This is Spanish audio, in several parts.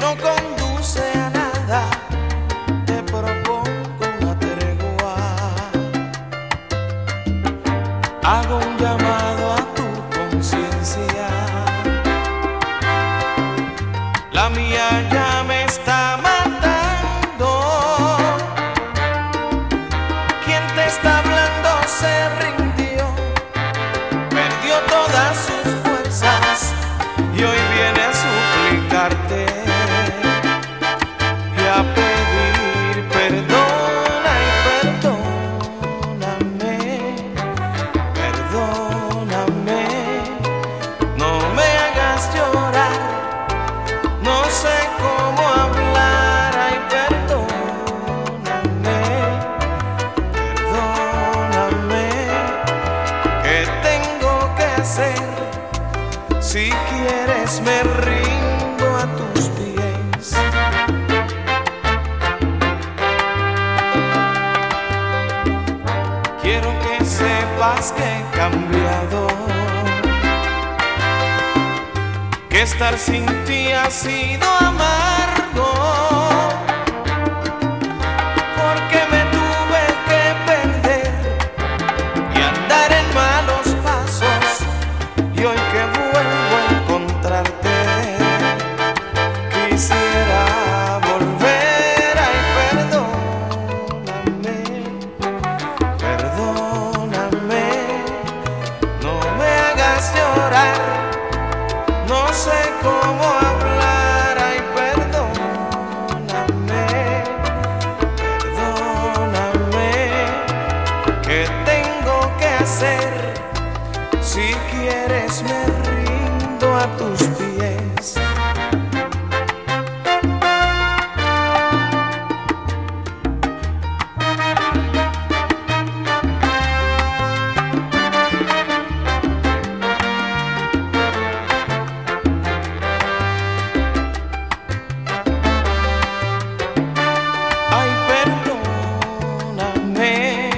no conduce a nada. Te propongo una tregua. Hago un llamado a tu conciencia. La mía ya me está matando. Quien te está hablando se rindió, perdió todas sus fuerzas y hoy viene a suplicarte y a pedir perdona y perdóname, perdóname, no me hagas llorar, no sé cómo hablar, ay perdóname, perdóname, ¿qué tengo que hacer? Si quieres me rindo a tus pies. Quiero que sepas que he cambiado, que estar sin ti ha sido amargo, porque me tuve que perder y andar en malos pasos, y hoy que vuelvo a encontrarte quisiera volver, ay perdóname, perdóname, no me hagas llorar, no sé cómo hablar, ay perdóname, perdóname, ¿qué tengo que hacer? Si quieres me rindo a tus pies. Ay, perdóname,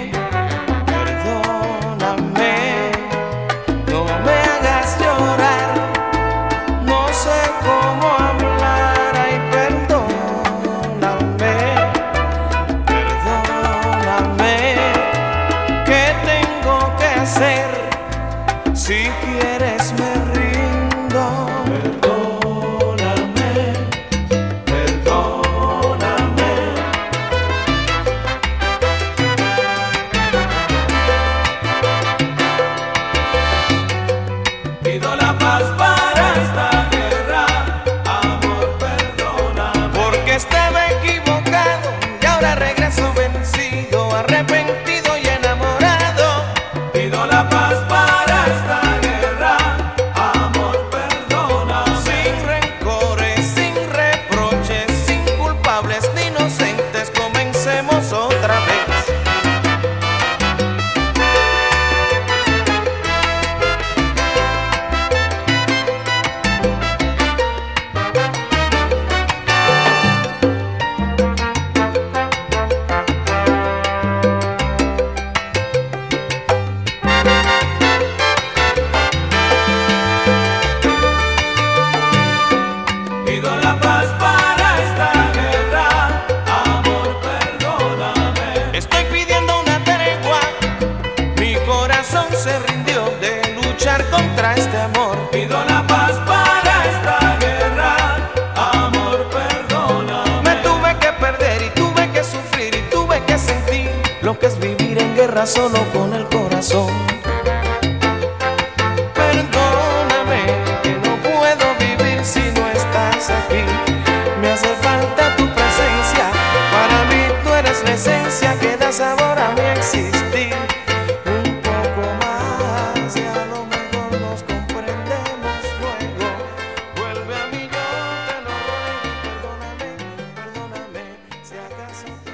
perdóname, no me hagas llorar, no sé cómo hablar, ay perdóname, perdóname, ¿qué tengo que hacer? Si quieres me rindo. Perdóname, perdóname. Pido la paz para esta guerra, amor, perdóname. Porque estaba equivocado y ahora regreso vencido, arrepentido y enamorado. Pido la paz para esta guerra, amor, perdóname. Sin rencores, sin reproches, sin culpables ni inocentes, comencemos otra vez. Pido la paz para esta guerra, amor, perdóname. Estoy pidiendo una tregua, mi corazón se rindió de luchar contra este amor. Pido la paz para esta guerra, amor, perdóname. Me tuve que perder y tuve que sufrir y tuve que sentir lo que es vivir en guerra solo con el corazón. Perdóname, que no puedo vivir si no estás aquí. Me hace falta tu presencia, para mí tú eres la esencia que da sabor a mi existir. Un poco más y a lo mejor nos comprendemos luego. Vuelve a mí, yo te lo ruego, perdóname, perdóname, si acaso